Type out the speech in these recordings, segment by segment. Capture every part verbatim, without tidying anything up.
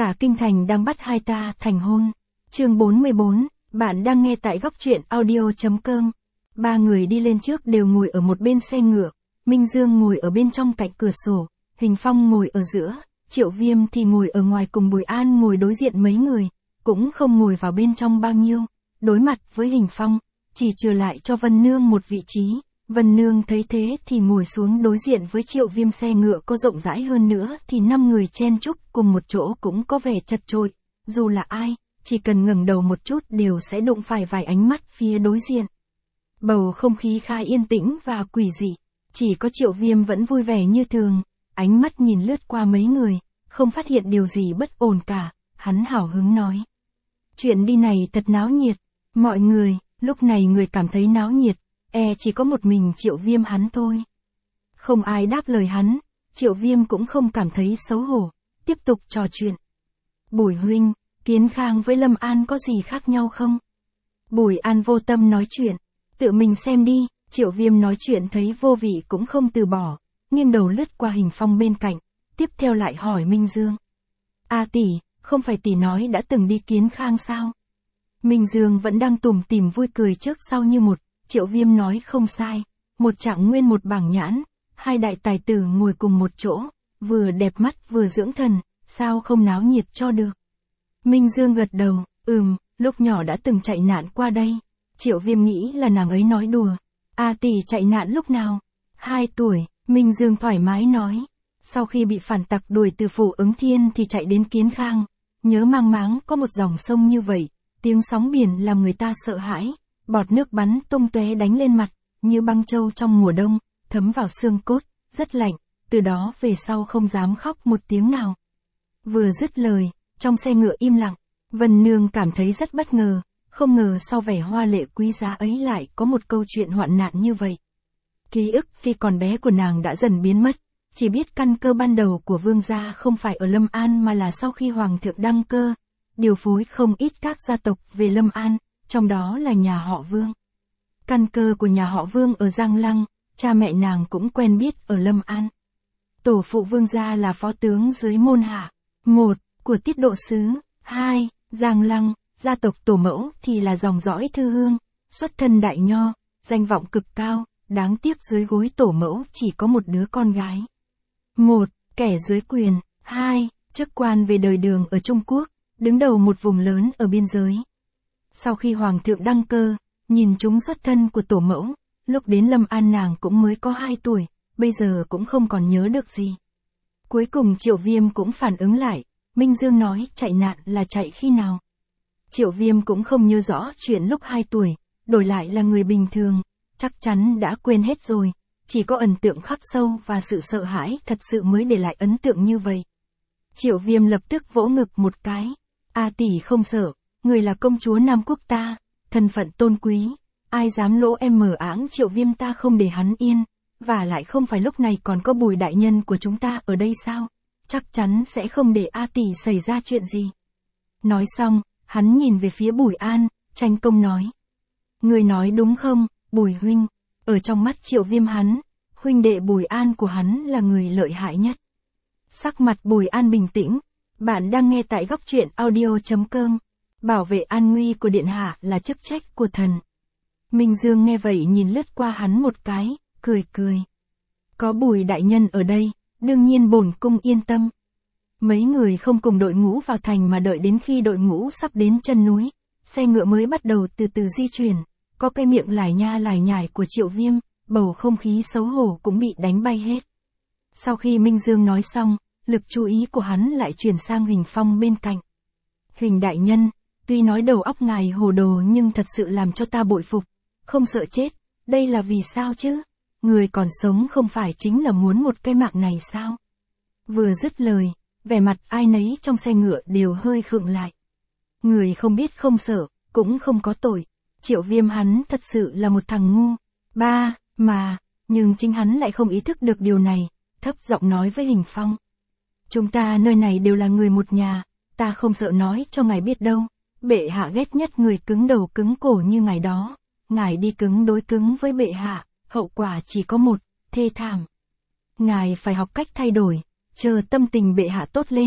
Cả kinh thành đang bắt hai ta thành hôn. Chương bốn mươi bốn, bạn đang nghe tại góc truyện audio chấm com. Ba người đi lên trước đều ngồi ở một bên xe ngựa, Minh Dương ngồi ở bên trong cạnh cửa sổ, Hình Phong ngồi ở giữa, Triệu Viêm thì ngồi ở ngoài cùng Bùi An ngồi đối diện mấy người, cũng không ngồi vào bên trong bao nhiêu. Đối mặt với Hình Phong, chỉ trừ lại cho Vân Nương một vị trí. Vân Nương thấy thế thì ngồi xuống đối diện với Triệu Viêm, xe ngựa có rộng rãi hơn nữa thì năm người chen chúc cùng một chỗ cũng có vẻ chật chội, dù là ai, chỉ cần ngẩng đầu một chút đều sẽ đụng phải vài ánh mắt phía đối diện. Bầu không khí khá yên tĩnh và quỷ dị, chỉ có Triệu Viêm vẫn vui vẻ như thường, ánh mắt nhìn lướt qua mấy người, không phát hiện điều gì bất ổn cả, hắn hào hứng nói. Chuyện đi này thật náo nhiệt, mọi người, lúc này người cảm thấy náo nhiệt, e chỉ có một mình Triệu Viêm hắn thôi. Không ai đáp lời hắn, Triệu Viêm cũng không cảm thấy xấu hổ, tiếp tục trò chuyện. Bùi huynh, Kiến Khang với Lâm An có gì khác nhau không? Bùi An vô tâm nói chuyện, tự mình xem đi. Triệu Viêm nói chuyện thấy vô vị cũng không từ bỏ, nghiêng đầu lướt qua Hình Phong bên cạnh, tiếp theo lại hỏi Minh Dương. A tỷ, không phải tỷ nói đã từng đi Kiến Khang sao? Minh Dương vẫn đang tủm tỉm vui cười trước sau như một. Triệu Viêm nói không sai, một Trạng Nguyên một Bảng Nhãn, hai đại tài tử ngồi cùng một chỗ, vừa đẹp mắt vừa dưỡng thần, sao không náo nhiệt cho được. Minh Dương gật đầu, ừm, lúc nhỏ đã từng chạy nạn qua đây. Triệu Viêm nghĩ là nàng ấy nói đùa. A tỷ chạy nạn lúc nào? Hai tuổi, Minh Dương thoải mái nói. Sau khi bị phản tặc đuổi từ Phủ Ứng Thiên thì chạy đến Kiến Khang, nhớ mang máng có một dòng sông như vậy, tiếng sóng biển làm người ta sợ hãi. Bọt nước bắn tung tóe đánh lên mặt, như băng châu trong mùa đông, thấm vào xương cốt, rất lạnh, từ đó về sau không dám khóc một tiếng nào. Vừa dứt lời, trong xe ngựa im lặng, Vân Nương cảm thấy rất bất ngờ, không ngờ sau vẻ hoa lệ quý giá ấy lại có một câu chuyện hoạn nạn như vậy. Ký ức khi còn bé của nàng đã dần biến mất, chỉ biết căn cơ ban đầu của Vương gia không phải ở Lâm An mà là sau khi Hoàng thượng đăng cơ, điều phối không ít các gia tộc về Lâm An. Trong đó là nhà họ Vương. Căn cơ của nhà họ Vương ở Giang Lăng, cha mẹ nàng cũng quen biết ở Lâm An. Tổ phụ Vương gia là phó tướng dưới môn hạ. Một, của tiết độ sứ. Hai, Giang Lăng, gia tộc tổ mẫu thì là dòng dõi Thư Hương, xuất thân đại nho, danh vọng cực cao, đáng tiếc dưới gối tổ mẫu chỉ có một đứa con gái. Một, kẻ dưới quyền. Hai, chức quan về đời Đường ở Trung Quốc, đứng đầu một vùng lớn ở biên giới. Sau khi Hoàng thượng đăng cơ, nhìn chúng xuất thân của tổ mẫu, lúc đến Lâm An nàng cũng mới có hai tuổi, bây giờ cũng không còn nhớ được gì. Cuối cùng Triệu Viêm cũng phản ứng lại, Minh Dương nói chạy nạn là chạy khi nào. Triệu Viêm cũng không nhớ rõ chuyện lúc hai tuổi, đổi lại là người bình thường, chắc chắn đã quên hết rồi, chỉ có ấn tượng khắc sâu và sự sợ hãi thật sự mới để lại ấn tượng như vậy. Triệu Viêm lập tức vỗ ngực một cái, A tỷ không sợ. Người là công chúa Nam Quốc ta, thân phận tôn quý, ai dám lỗ em mờ áng Triệu Viêm ta không để hắn yên, và lại không phải lúc này còn có Bùi đại nhân của chúng ta ở đây sao, chắc chắn sẽ không để A tỷ xảy ra chuyện gì. Nói xong, hắn nhìn về phía Bùi An, tranh công nói. Người nói đúng không, Bùi huynh, ở trong mắt Triệu Viêm hắn, huynh đệ Bùi An của hắn là người lợi hại nhất. Sắc mặt Bùi An bình tĩnh, bạn đang nghe tại góc truyện audio chấm com. Bảo vệ an nguy của điện hạ là chức trách của thần. Minh Dương nghe vậy nhìn lướt qua hắn một cái, cười cười. Có Bùi đại nhân ở đây, đương nhiên bổn cung yên tâm. Mấy người không cùng đội ngũ vào thành mà đợi đến khi đội ngũ sắp đến chân núi, xe ngựa mới bắt đầu từ từ di chuyển, có cái miệng lải nha lải nhải của Triệu Viêm, bầu không khí xấu hổ cũng bị đánh bay hết. Sau khi Minh Dương nói xong, lực chú ý của hắn lại chuyển sang Hình Phong bên cạnh. Hình đại nhân, tuy nói đầu óc ngài hồ đồ nhưng thật sự làm cho ta bội phục, không sợ chết, đây là vì sao chứ? Người còn sống không phải chính là muốn một cái mạng này sao? Vừa dứt lời, vẻ mặt ai nấy trong xe ngựa đều hơi khựng lại. Người không biết không sợ, cũng không có tội, Triệu Viêm hắn thật sự là một thằng ngu. Ba, mà, nhưng chính hắn lại không ý thức được điều này, thấp giọng nói với Hình Phong. Chúng ta nơi này đều là người một nhà, ta không sợ nói cho ngài biết đâu. Bệ hạ ghét nhất người cứng đầu cứng cổ như ngài đó, ngài đi cứng đối cứng với bệ hạ, hậu quả chỉ có một, thê thảm. Ngài phải học cách thay đổi, chờ tâm tình bệ hạ tốt lên,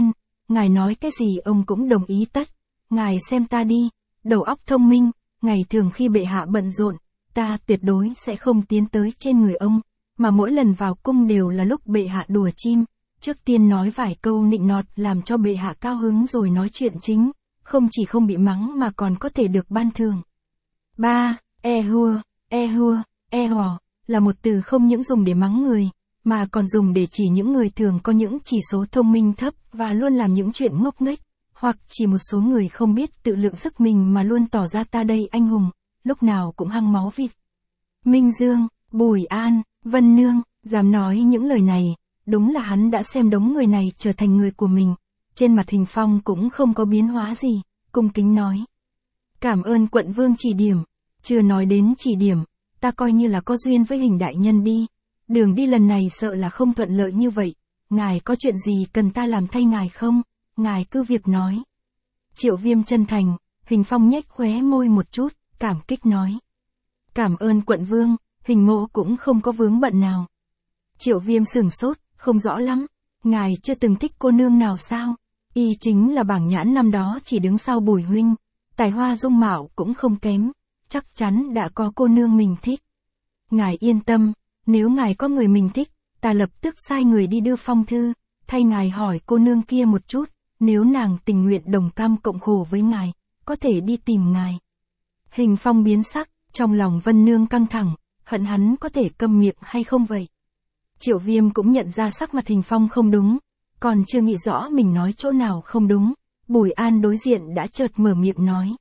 ngài nói cái gì ông cũng đồng ý tất. Ngài xem ta đi, đầu óc thông minh, ngày thường khi bệ hạ bận rộn, ta tuyệt đối sẽ không tiến tới trên người ông, mà mỗi lần vào cung đều là lúc bệ hạ đùa chim, trước tiên nói vài câu nịnh nọt làm cho bệ hạ cao hứng rồi nói chuyện chính, không chỉ không bị mắng mà còn có thể được ban thưởng. ba. E hua, e hua, e hò, là một từ không những dùng để mắng người, mà còn dùng để chỉ những người thường có những chỉ số thông minh thấp và luôn làm những chuyện ngốc nghếch, hoặc chỉ một số người không biết tự lượng sức mình mà luôn tỏ ra ta đây anh hùng, lúc nào cũng hăng máu vịt. Minh Dương, Bùi An, Vân Nương, dám nói những lời này, đúng là hắn đã xem đống người này trở thành người của mình. Trên mặt Hình Phong cũng không có biến hóa gì, cung kính nói. Cảm ơn quận vương chỉ điểm, chưa nói đến chỉ điểm, ta coi như là có duyên với Hình đại nhân đi. Đường đi lần này sợ là không thuận lợi như vậy, ngài có chuyện gì cần ta làm thay ngài không? Ngài cứ việc nói. Triệu Viêm chân thành, Hình Phong nhếch khóe môi một chút, cảm kích nói. Cảm ơn quận vương, Hình mộ cũng không có vướng bận nào. Triệu Viêm sửng sốt, không rõ lắm, ngài chưa từng thích cô nương nào sao? Y chính là bảng nhãn năm đó chỉ đứng sau Bùi huynh, tài hoa dung mạo cũng không kém, chắc chắn đã có cô nương mình thích. Ngài yên tâm, nếu ngài có người mình thích, ta lập tức sai người đi đưa phong thư, thay ngài hỏi cô nương kia một chút, nếu nàng tình nguyện đồng cam cộng khổ với ngài, có thể đi tìm ngài. Hình Phong biến sắc, trong lòng Vân Nương căng thẳng, hận hắn có thể câm miệng hay không vậy? Triệu Viêm cũng nhận ra sắc mặt Hình Phong không đúng, còn chưa nghĩ rõ mình nói chỗ nào không đúng, Bùi An đối diện đã chợt mở miệng nói.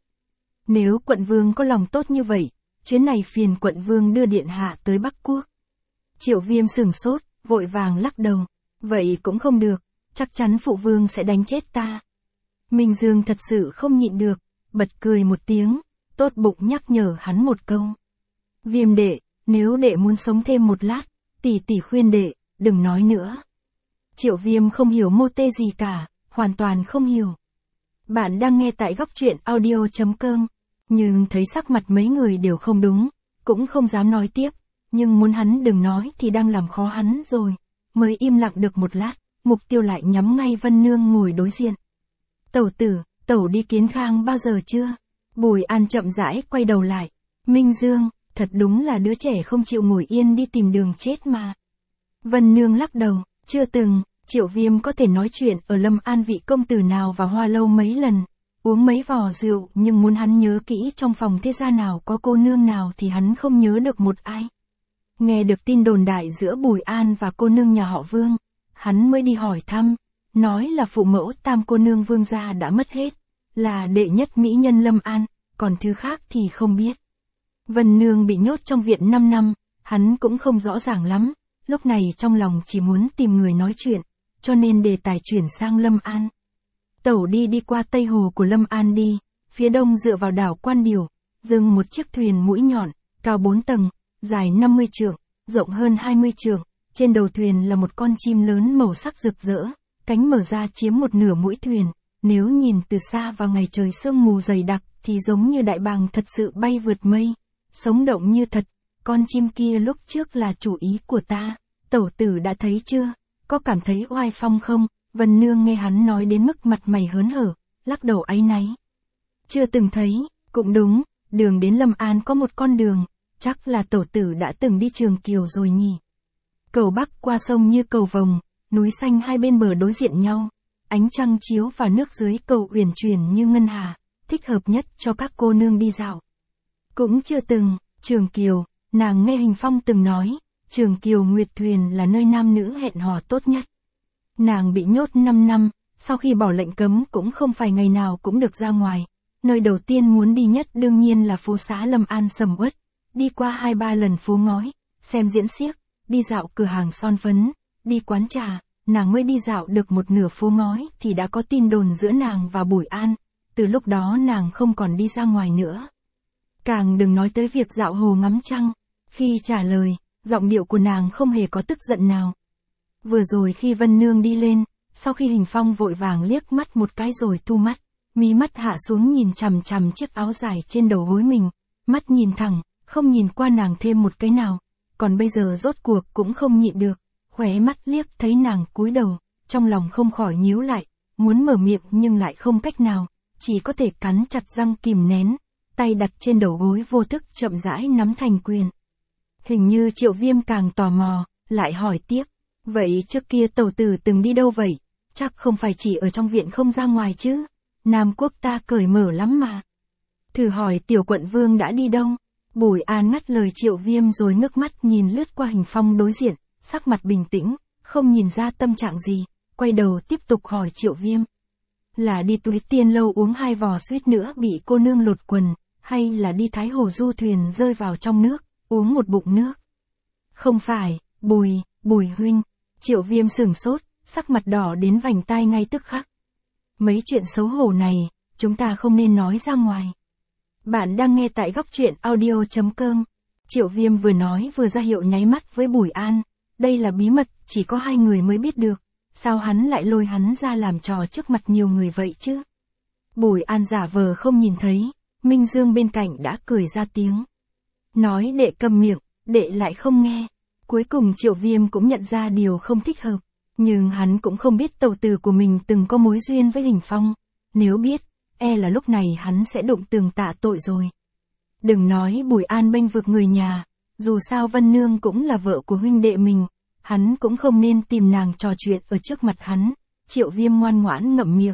Nếu quận vương có lòng tốt như vậy, chuyến này phiền quận vương đưa điện hạ tới Bắc Quốc. Triệu Viêm sửng sốt, vội vàng lắc đầu, vậy cũng không được, chắc chắn phụ vương sẽ đánh chết ta. Minh Dương thật sự không nhịn được, bật cười một tiếng, tốt bụng nhắc nhở hắn một câu. Viêm đệ, nếu đệ muốn sống thêm một lát, tỷ tỷ khuyên đệ, đừng nói nữa. Triệu Viêm không hiểu mô tê gì cả, hoàn toàn không hiểu. Bạn đang nghe tại góc truyện audio chấm com, nhưng thấy sắc mặt mấy người đều không đúng, cũng không dám nói tiếp, nhưng muốn hắn đừng nói thì đang làm khó hắn rồi, mới im lặng được một lát, mục tiêu lại nhắm ngay Vân Nương ngồi đối diện. Tẩu tử, tẩu đi Kiến Khang bao giờ chưa? Bùi An chậm rãi quay đầu lại. Minh Dương, thật đúng là đứa trẻ không chịu ngồi yên đi tìm đường chết mà. Vân Nương lắc đầu, chưa từng. Triệu Viêm có thể nói chuyện ở Lâm An vị công tử nào và Hoa Lâu mấy lần, uống mấy vò rượu, nhưng muốn hắn nhớ kỹ trong phòng thế gia nào có cô nương nào thì hắn không nhớ được một ai. Nghe được tin đồn đại giữa Bùi An và cô nương nhà họ Vương, hắn mới đi hỏi thăm, nói là phụ mẫu tam cô nương Vương gia đã mất hết, là đệ nhất mỹ nhân Lâm An, còn thứ khác thì không biết. Vân Nương bị nhốt trong viện năm năm, hắn cũng không rõ ràng lắm, lúc này trong lòng chỉ muốn tìm người nói chuyện, cho nên đề tài chuyển sang Lâm An. Tẩu đi đi qua Tây Hồ của Lâm An đi, phía đông dựa vào đảo Quan Điều, dừng một chiếc thuyền mũi nhọn, cao bốn tầng, dài năm mươi trượng, rộng hơn hai mươi trượng, trên đầu thuyền là một con chim lớn màu sắc rực rỡ, cánh mở ra chiếm một nửa mũi thuyền, nếu nhìn từ xa vào ngày trời sương mù dày đặc thì giống như đại bàng thật sự bay vượt mây, sống động như thật, con chim kia lúc trước là chủ ý của ta, tẩu tử đã thấy chưa? Có cảm thấy oai phong không? Vân Nương nghe hắn nói đến mức mặt mày hớn hở, lắc đầu áy náy. Chưa từng thấy, cũng đúng, đường đến Lâm An có một con đường, chắc là tổ tử đã từng đi Trường Kiều rồi nhỉ. Cầu Bắc qua sông như cầu vồng, núi xanh hai bên bờ đối diện nhau, ánh trăng chiếu vào nước dưới cầu uyển chuyển như ngân hà, thích hợp nhất cho các cô nương đi dạo. Cũng chưa từng, Trường Kiều, nàng nghe Hình Phong từng nói, Trường Kiều Nguyệt Thuyền là nơi nam nữ hẹn hò tốt nhất. Nàng bị nhốt năm năm, sau khi bỏ lệnh cấm cũng không phải ngày nào cũng được ra ngoài. Nơi đầu tiên muốn đi nhất đương nhiên là phố xá Lâm An sầm uất, đi qua hai ba lần phố ngói, xem diễn xiếc, đi dạo cửa hàng son phấn, đi quán trà, nàng mới đi dạo được một nửa phố ngói thì đã có tin đồn giữa nàng và Bùi An, từ lúc đó nàng không còn đi ra ngoài nữa. Càng đừng nói tới việc dạo hồ ngắm trăng, khi trả lời, giọng điệu của nàng không hề có tức giận nào. Vừa rồi khi Vân Nương đi lên, sau khi Hình Phong vội vàng liếc mắt một cái rồi thu mắt, mí mắt hạ xuống nhìn chằm chằm chiếc áo dài trên đầu gối mình, mắt nhìn thẳng, không nhìn qua nàng thêm một cái nào, còn bây giờ rốt cuộc cũng không nhịn được, khóe mắt liếc thấy nàng cúi đầu, trong lòng không khỏi nhíu lại, muốn mở miệng nhưng lại không cách nào, chỉ có thể cắn chặt răng kìm nén, tay đặt trên đầu gối vô thức chậm rãi nắm thành quyền. Hình như Triệu Viêm càng tò mò, lại hỏi tiếp, vậy trước kia tẩu tử từng đi đâu vậy? Chắc không phải chỉ ở trong viện không ra ngoài chứ? Nam Quốc ta cởi mở lắm mà. Thử hỏi tiểu quận vương đã đi đâu? Bùi An ngắt lời Triệu Viêm rồi ngước mắt nhìn lướt qua Hình Phong đối diện, sắc mặt bình tĩnh, không nhìn ra tâm trạng gì, quay đầu tiếp tục hỏi Triệu Viêm. Là đi Túy Tiên lâu uống hai vò suýt nữa bị cô nương lột quần, hay là đi Thái Hồ du thuyền rơi vào trong nước, uống một bụng nước? Không phải, Bùi, Bùi huynh. Triệu Viêm sửng sốt, sắc mặt đỏ đến vành tai ngay tức khắc. Mấy chuyện xấu hổ này, chúng ta không nên nói ra ngoài. Bạn đang nghe tại góc truyện audio.com. Triệu Viêm vừa nói vừa ra hiệu nháy mắt với Bùi An. Đây là bí mật, chỉ có hai người mới biết được. Sao hắn lại lôi hắn ra làm trò trước mặt nhiều người vậy chứ? Bùi An giả vờ không nhìn thấy, Minh Dương bên cạnh đã cười ra tiếng. Nói đệ cầm miệng, đệ lại không nghe. Cuối cùng Triệu Viêm cũng nhận ra điều không thích hợp. Nhưng hắn cũng không biết tẩu tử của mình từng có mối duyên với Hình Phong. Nếu biết, e là lúc này hắn sẽ đụng tường tạ tội rồi. Đừng nói Bùi An bênh vực người nhà, dù sao Vân Nương cũng là vợ của huynh đệ mình, hắn cũng không nên tìm nàng trò chuyện ở trước mặt hắn. Triệu Viêm ngoan ngoãn ngậm miệng.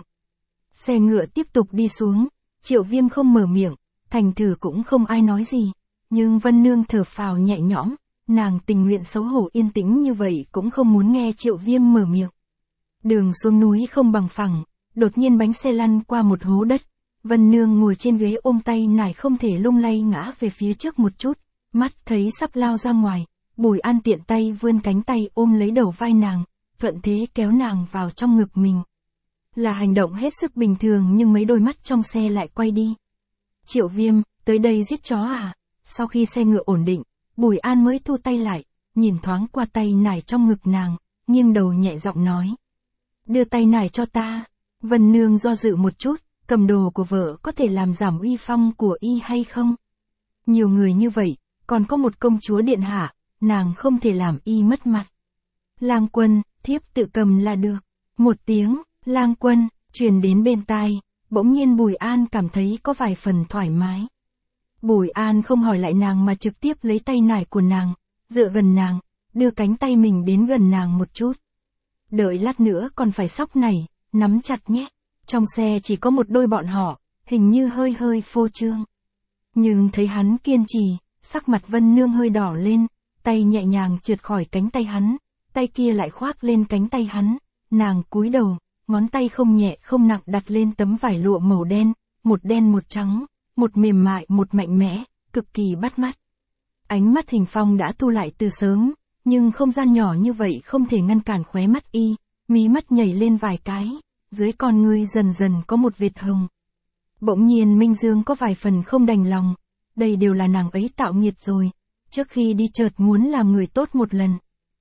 Xe ngựa tiếp tục đi xuống, Triệu Viêm không mở miệng, thành thử cũng không ai nói gì, nhưng Vân Nương thở phào nhẹ nhõm, nàng tình nguyện xấu hổ yên tĩnh như vậy cũng không muốn nghe Triệu Viêm mở miệng. Đường xuống núi không bằng phẳng, đột nhiên bánh xe lăn qua một hố đất, Vân Nương ngồi trên ghế ôm tay nải không thể lung lay ngã về phía trước một chút, mắt thấy sắp lao ra ngoài, Bùi An tiện tay vươn cánh tay ôm lấy đầu vai nàng, thuận thế kéo nàng vào trong ngực mình. Là hành động hết sức bình thường nhưng mấy đôi mắt trong xe lại quay đi. Triệu Viêm, tới đây giết chó à? Sau khi xe ngựa ổn định, Bùi An mới thu tay lại, nhìn thoáng qua tay nải trong ngực nàng, nghiêng đầu nhẹ giọng nói. Đưa tay nải cho ta. Vân Nương do dự một chút, cầm đồ của vợ có thể làm giảm uy phong của y hay không? Nhiều người như vậy, còn có một công chúa điện hạ, nàng không thể làm y mất mặt. Lang Quân, thiếp tự cầm là được. Một tiếng, Lang Quân, truyền đến bên tai, bỗng nhiên Bùi An cảm thấy có vài phần thoải mái. Bùi An không hỏi lại nàng mà trực tiếp lấy tay nải của nàng, dựa gần nàng, đưa cánh tay mình đến gần nàng một chút. Đợi lát nữa còn phải xóc nảy, nắm chặt nhé. Trong xe chỉ có một đôi bọn họ, hình như hơi hơi phô trương. Nhưng thấy hắn kiên trì, sắc mặt Vân Nương hơi đỏ lên, tay nhẹ nhàng trượt khỏi cánh tay hắn, tay kia lại khoác lên cánh tay hắn, nàng cúi đầu, ngón tay không nhẹ không nặng đặt lên tấm vải lụa màu đen, một đen một trắng, một mềm mại một mạnh mẽ, cực kỳ bắt mắt. Ánh mắt Hình Phong đã thu lại từ sớm, nhưng không gian nhỏ như vậy không thể ngăn cản khóe mắt y, mí mắt nhảy lên vài cái, dưới con ngươi dần dần có một vệt hồng. Bỗng nhiên Minh Dương có vài phần không đành lòng, đây đều là nàng ấy tạo nghiệt rồi, trước khi đi chợt muốn làm người tốt một lần.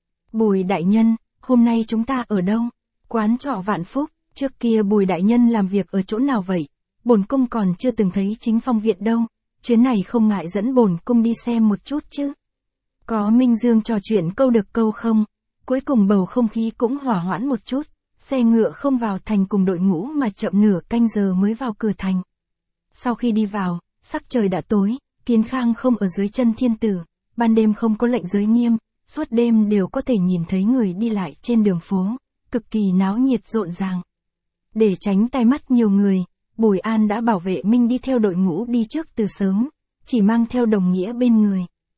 Bùi đại nhân, hôm nay chúng ta ở đâu? Quán trọ Vạn Phúc, trước kia Bùi đại nhân làm việc ở chỗ nào vậy? Bổn cung còn chưa từng thấy Chính Phong viện đâu, chuyến này không ngại dẫn bổn cung đi xem một chút chứ. Có Minh Dương trò chuyện câu được câu không? Cuối cùng bầu không khí cũng hỏa hoãn một chút, xe ngựa không vào thành cùng đội ngũ mà chậm nửa canh giờ mới vào cửa thành. Sau khi đi vào, sắc trời đã tối, Kiến Khang không ở dưới chân thiên tử, ban đêm không có lệnh giới nghiêm, suốt đêm đều có thể nhìn thấy người đi lại trên đường phố, cực kỳ náo nhiệt rộn ràng. Để tránh tai mắt nhiều người, Bùi An đã bảo vệ Minh đi theo đội ngũ đi trước từ sớm, chỉ mang theo Đồng Nghĩa bên người.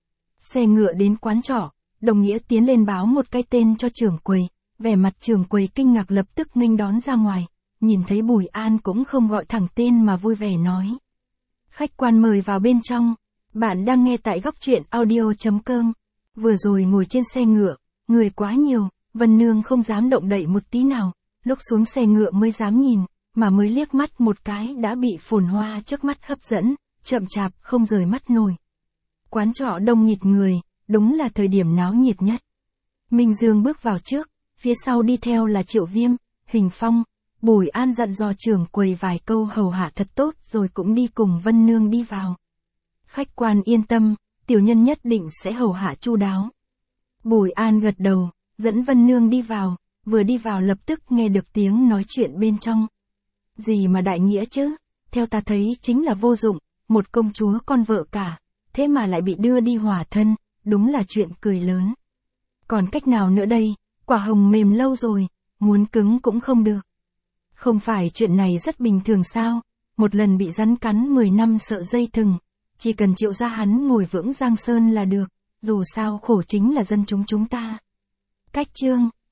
Xe ngựa đến quán trọ, Đồng Nghĩa tiến lên báo một cái tên cho trưởng quầy, vẻ mặt trưởng quầy kinh ngạc lập tức nghênh đón ra ngoài, nhìn thấy Bùi An cũng không gọi thẳng tên mà vui vẻ nói. Khách quan mời vào bên trong, bạn đang nghe tại góc truyện audio.com. Vừa rồi ngồi trên xe ngựa, người quá nhiều, Vân Nương không dám động đậy một tí nào, lúc xuống xe ngựa mới dám nhìn, mà mới liếc mắt một cái đã bị phồn hoa trước mắt hấp dẫn, chậm chạp không rời mắt nổi. Quán trọ đông nghịt người, đúng là thời điểm náo nhiệt nhất. Minh Dương bước vào trước, phía sau đi theo là Triệu Viêm, Hình Phong. Bùi An dặn dò trưởng quầy vài câu hầu hạ thật tốt rồi cũng đi cùng Vân Nương đi vào. Khách quan yên tâm, tiểu nhân nhất định sẽ hầu hạ chu đáo. Bùi An gật đầu, dẫn Vân Nương đi vào, vừa đi vào lập tức nghe được tiếng nói chuyện bên trong. Gì mà đại nghĩa chứ, theo ta thấy chính là vô dụng, một công chúa con vợ cả, thế mà lại bị đưa đi hỏa thân, đúng là chuyện cười lớn. Còn cách nào nữa đây, quả hồng mềm lâu rồi, muốn cứng cũng không được. Không phải chuyện này rất bình thường sao, một lần bị rắn cắn mười năm sợ dây thừng, chỉ cần Triệu gia hắn ngồi vững Giang Sơn là được, dù sao khổ chính là dân chúng chúng ta. Cách chương